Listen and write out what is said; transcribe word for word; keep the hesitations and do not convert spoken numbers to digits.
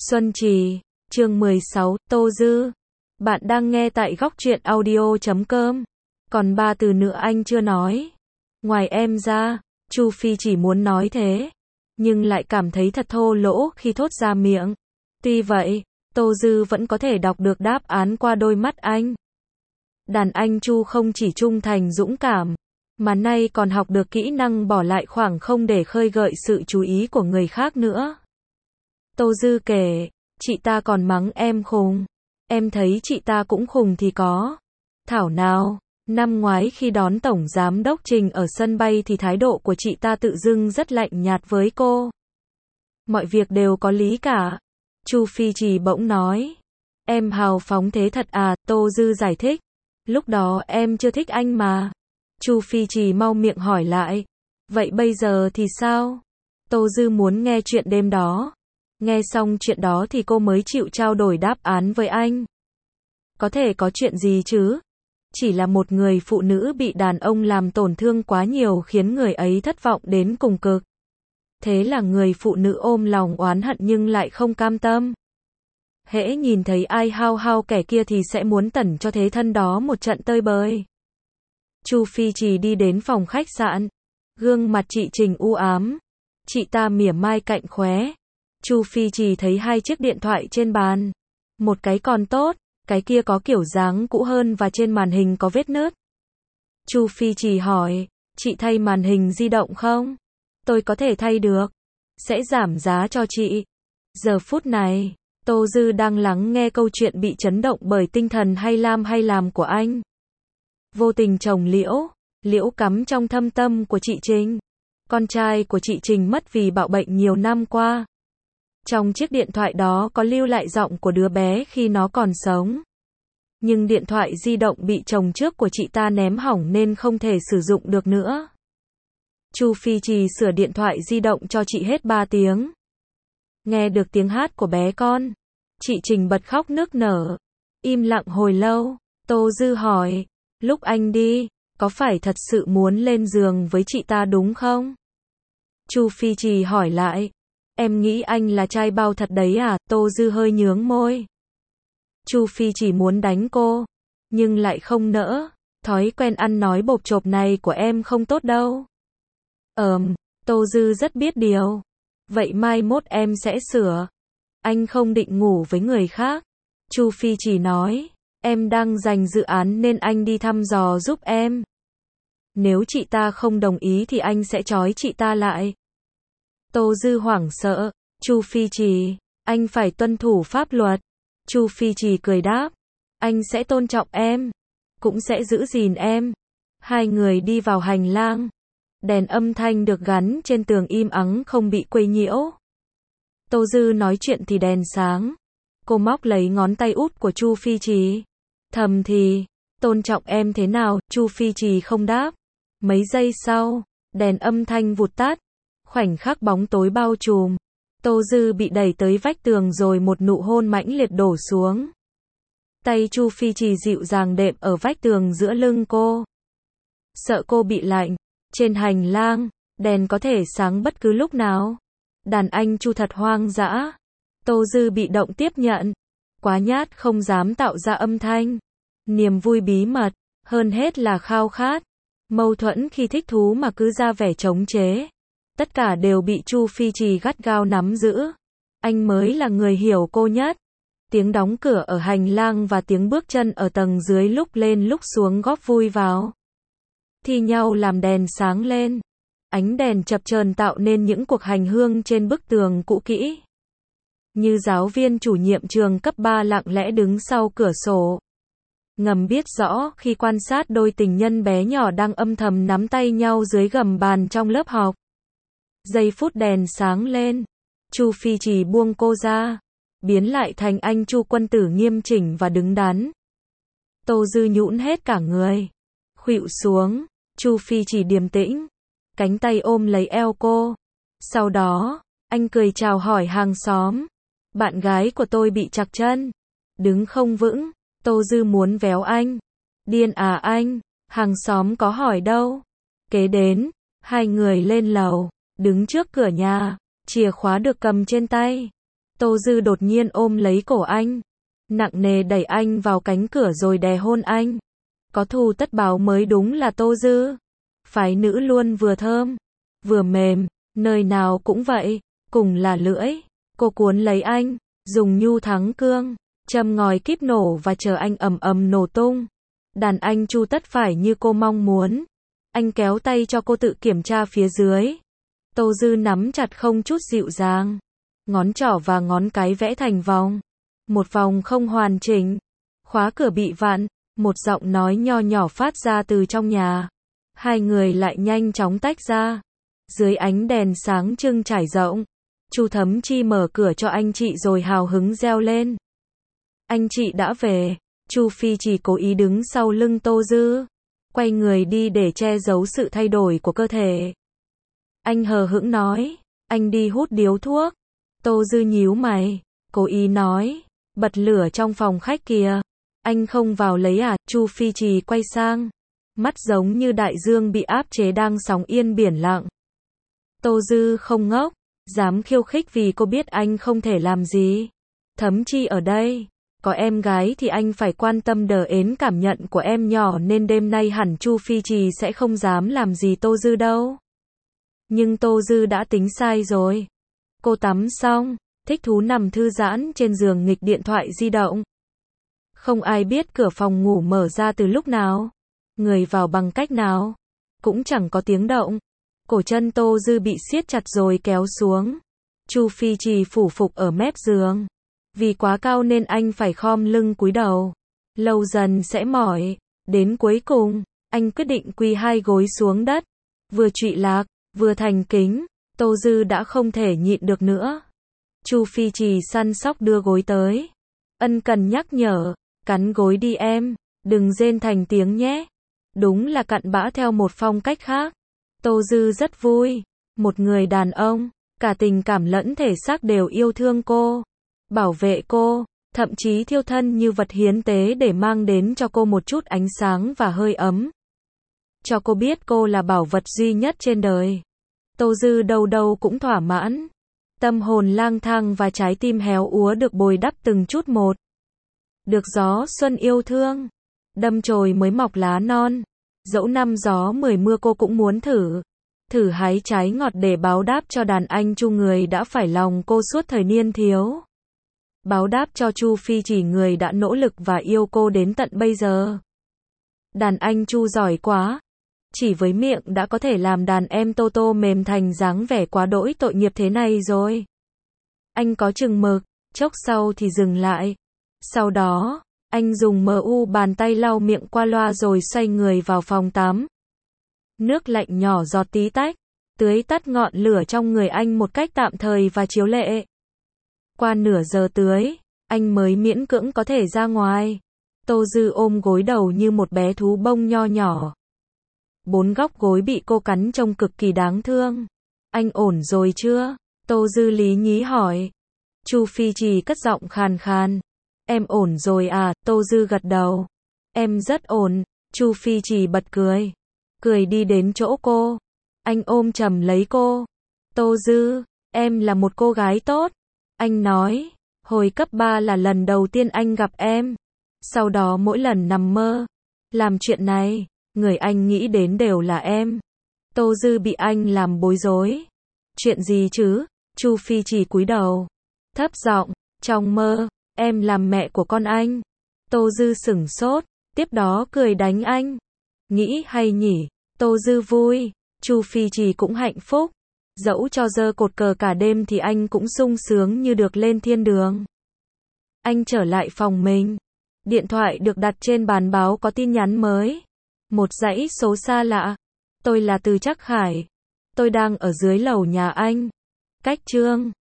Xuân Trì, chương mười sáu, Tô Dư. Bạn đang nghe tại góc truyện audio chấm com. Còn ba từ nữa anh chưa nói. Ngoài em ra, Chu Phi chỉ muốn nói thế, nhưng lại cảm thấy thật thô lỗ khi thốt ra miệng. Tuy vậy, Tô Dư vẫn có thể đọc được đáp án qua đôi mắt anh. Đàn anh Chu không chỉ trung thành dũng cảm, mà nay còn học được kỹ năng bỏ lại khoảng không để khơi gợi sự chú ý của người khác nữa. Tô Dư kể, chị ta còn mắng em khùng. Em thấy chị ta cũng khùng thì có. Thảo nào, năm ngoái khi đón Tổng Giám đốc Trình ở sân bay thì thái độ của chị ta tự dưng rất lạnh nhạt với cô. Mọi việc đều có lý cả. Chu Phi Trì bỗng nói. Em hào phóng thế thật à, Tô Dư giải thích. Lúc đó em chưa thích anh mà. Chu Phi Trì mau miệng hỏi lại. Vậy bây giờ thì sao? Tô Dư muốn nghe chuyện đêm đó. Nghe xong chuyện đó thì cô mới chịu trao đổi đáp án với anh. Có thể có chuyện gì chứ? Chỉ là một người phụ nữ bị đàn ông làm tổn thương quá nhiều khiến người ấy thất vọng đến cùng cực. Thế là người phụ nữ ôm lòng oán hận nhưng lại không cam tâm. Hễ nhìn thấy ai hao hao kẻ kia thì sẽ muốn tẩn cho thế thân đó một trận tơi bời. Chu Phi Trì đi đến phòng khách sạn. Gương mặt chị Trình u ám. Chị ta mỉa mai cạnh khóe. Chu Phi Trì thấy hai chiếc điện thoại trên bàn. Một cái còn tốt, cái kia có kiểu dáng cũ hơn và trên màn hình có vết nứt. Chu Phi Trì hỏi, chị thay màn hình di động không? Tôi có thể thay được. Sẽ giảm giá cho chị. Giờ phút này, Tô Dư đang lắng nghe câu chuyện bị chấn động bởi tinh thần hay lam hay làm của anh. Vô tình trồng liễu, liễu cắm trong thâm tâm của chị Trình. Con trai của chị Trình mất vì bạo bệnh nhiều năm qua. Trong chiếc điện thoại đó có lưu lại giọng của đứa bé khi nó còn sống. Nhưng điện thoại di động bị chồng trước của chị ta ném hỏng nên không thể sử dụng được nữa. Chu Phi Trì sửa điện thoại di động cho chị hết ba tiếng. Nghe được tiếng hát của bé con, chị Trình bật khóc nức nở. Im lặng hồi lâu, Tô Dư hỏi, lúc anh đi, có phải thật sự muốn lên giường với chị ta đúng không? Chu Phi Trì hỏi lại. Em nghĩ anh là trai bao thật đấy à? Tô Dư hơi nhướng môi. Chu Phi chỉ muốn đánh cô, nhưng lại không nỡ. Thói quen ăn nói bộp chộp này của em không tốt đâu. Ờm, Tô Dư rất biết điều. Vậy mai mốt em sẽ sửa. Anh không định ngủ với người khác. Chu Phi chỉ nói, em đang giành dự án nên anh đi thăm dò giúp em. Nếu chị ta không đồng ý thì anh sẽ trói chị ta lại. Tô Dư hoảng sợ. Chu Phi Trì, anh phải tuân thủ pháp luật. Chu Phi Trì cười đáp, anh sẽ tôn trọng em, cũng sẽ giữ gìn em. Hai người đi vào hành lang. Đèn âm thanh được gắn trên tường im ắng không bị quấy nhiễu. Tô Dư nói chuyện thì đèn sáng. Cô móc lấy ngón tay út của Chu Phi Trì. Thầm thì, tôn trọng em thế nào? Chu Phi Trì không đáp. Mấy giây sau, đèn âm thanh vụt tắt. Khoảnh khắc bóng tối bao trùm. Tô Dư bị đẩy tới vách tường rồi một nụ hôn mãnh liệt đổ xuống. Tay Chu Phi Trì dịu dàng đệm ở vách tường giữa lưng cô. Sợ cô bị lạnh. Trên hành lang, đèn có thể sáng bất cứ lúc nào. Đàn anh Chu thật hoang dã. Tô Dư bị động tiếp nhận. Quá nhát không dám tạo ra âm thanh. Niềm vui bí mật, hơn hết là khao khát. Mâu thuẫn khi thích thú mà cứ ra vẻ chống chế. Tất cả đều bị Chu Phi Trì gắt gao nắm giữ. Anh mới là người hiểu cô nhất. Tiếng đóng cửa ở hành lang và tiếng bước chân ở tầng dưới lúc lên lúc xuống góp vui vào. Thi nhau làm đèn sáng lên. Ánh đèn chập chờn tạo nên những cuộc hành hương trên bức tường cũ kỹ. Như giáo viên chủ nhiệm trường cấp ba lặng lẽ đứng sau cửa sổ. Ngầm biết rõ khi quan sát đôi tình nhân bé nhỏ đang âm thầm nắm tay nhau dưới gầm bàn trong lớp học. Giây phút đèn sáng lên, Chu Phi Trì buông cô ra, biến lại thành anh Chu quân tử nghiêm chỉnh và đứng đắn. Tô Dư nhũn hết cả người, khuỵu xuống. Chu Phi Trì điềm tĩnh, cánh tay ôm lấy eo cô. Sau đó, anh cười chào hỏi hàng xóm. Bạn gái của tôi bị trặc chân, đứng không vững. Tô Dư muốn véo anh. Điên à anh? Hàng xóm có hỏi đâu. Kế đến, hai người lên lầu. Đứng trước cửa nhà, chìa khóa được cầm trên tay. Tô Dư đột nhiên ôm lấy cổ anh, nặng nề đẩy anh vào cánh cửa rồi đè hôn anh. Có thù tất báo mới đúng là Tô Dư. Phái nữ luôn vừa thơm, vừa mềm, nơi nào cũng vậy, cùng là lưỡi. Cô cuốn lấy anh, dùng nhu thắng cương, châm ngòi kíp nổ và chờ anh ầm ầm nổ tung. Đàn anh Chu tất phải như cô mong muốn. Anh kéo tay cho cô tự kiểm tra phía dưới. Tô Dư nắm chặt không chút dịu dàng. Ngón trỏ và ngón cái vẽ thành vòng. Một vòng không hoàn chỉnh. Khóa cửa bị vặn. Một giọng nói nho nhỏ phát ra từ trong nhà. Hai người lại nhanh chóng tách ra. Dưới ánh đèn sáng trưng trải rộng, Chu Thấm Chi mở cửa cho anh chị rồi hào hứng reo lên. Anh chị đã về. Chu Phi chỉ cố ý đứng sau lưng Tô Dư, quay người đi để che giấu sự thay đổi của cơ thể. Anh hờ hững nói, anh đi hút điếu thuốc. Tô Dư nhíu mày, cố ý nói, bật lửa trong phòng khách kìa. Anh không vào lấy à? Chu Phi Trì quay sang, mắt giống như đại dương bị áp chế đang sóng yên biển lặng. Tô Dư không ngốc, dám khiêu khích vì cô biết anh không thể làm gì. Thấm Chi ở đây, có em gái thì anh phải quan tâm đờ ến cảm nhận của em nhỏ nên đêm nay hẳn Chu Phi Trì sẽ không dám làm gì Tô Dư đâu. Nhưng Tô Dư đã tính sai rồi. Cô tắm xong, thích thú nằm thư giãn trên giường nghịch điện thoại di động. Không ai biết cửa phòng ngủ mở ra từ lúc nào, người vào bằng cách nào, cũng chẳng có tiếng động. Cổ chân Tô Dư bị siết chặt rồi kéo xuống. Chu Phi Trì phủ phục ở mép giường. Vì quá cao nên anh phải khom lưng cúi đầu. Lâu dần sẽ mỏi. Đến cuối cùng, anh quyết định quỳ hai gối xuống đất. Vừa trụy lạc, vừa thành kính. Tô Dư đã không thể nhịn được nữa. Chu Phi Trì săn sóc đưa gối tới. Ân cần nhắc nhở, cắn gối đi em, đừng rên thành tiếng nhé. Đúng là cặn bã theo một phong cách khác. Tô Dư rất vui. Một người đàn ông, cả tình cảm lẫn thể xác đều yêu thương cô, bảo vệ cô, thậm chí thiêu thân như vật hiến tế để mang đến cho cô một chút ánh sáng và hơi ấm. Cho cô biết cô là bảo vật duy nhất trên đời. Tô Dư đâu đâu cũng thỏa mãn. Tâm hồn lang thang và trái tim héo úa được bồi đắp từng chút một. Được gió xuân yêu thương, đâm chồi mới mọc lá non. Dẫu năm gió mười mưa cô cũng muốn thử. Thử hái trái ngọt để báo đáp cho đàn anh Chu người đã phải lòng cô suốt thời niên thiếu. Báo đáp cho Chu Phi Chỉ người đã nỗ lực và yêu cô đến tận bây giờ. Đàn anh Chu giỏi quá. Chỉ với miệng đã có thể làm đàn em Tô Tô mềm thành dáng vẻ quá đỗi tội nghiệp thế này rồi. Anh có chừng mực, chốc sau thì dừng lại. Sau đó, anh dùng mờ u bàn tay lau miệng qua loa rồi xoay người vào phòng tắm. Nước lạnh nhỏ giọt tí tách, tưới tắt ngọn lửa trong người anh một cách tạm thời và chiếu lệ. Qua nửa giờ tưới, anh mới miễn cưỡng có thể ra ngoài. Tô Dư ôm gối đầu như một bé thú bông nho nhỏ. Bốn góc gối bị cô cắn trông cực kỳ đáng thương. Anh ổn rồi chưa? Tô Dư lý nhí hỏi. Chu Phi Trì cất giọng khàn khàn. Em ổn rồi à? Tô Dư gật đầu. Em rất ổn. Chu Phi Trì bật cười. Cười đi đến chỗ cô. Anh ôm chầm lấy cô. Tô Dư, em là một cô gái tốt. Anh nói, hồi cấp ba là lần đầu tiên anh gặp em. Sau đó mỗi lần nằm mơ, làm chuyện này, người anh nghĩ đến đều là em. Tô Dư bị anh làm bối rối. Chuyện gì chứ? Chu Phi Chỉ cúi đầu, thấp giọng, trong mơ, em làm mẹ của con anh. Tô Dư sửng sốt, tiếp đó cười đánh anh. Nghĩ hay nhỉ? Tô Dư vui, Chu Phi Chỉ cũng hạnh phúc. Dẫu cho giơ cột cờ cả đêm thì anh cũng sung sướng như được lên thiên đường. Anh trở lại phòng mình. Điện thoại được đặt trên bàn báo có tin nhắn mới. Một dãy số xa lạ. Tôi là Từ Trắc Khải. Tôi đang ở dưới lầu nhà anh. Cách Trương.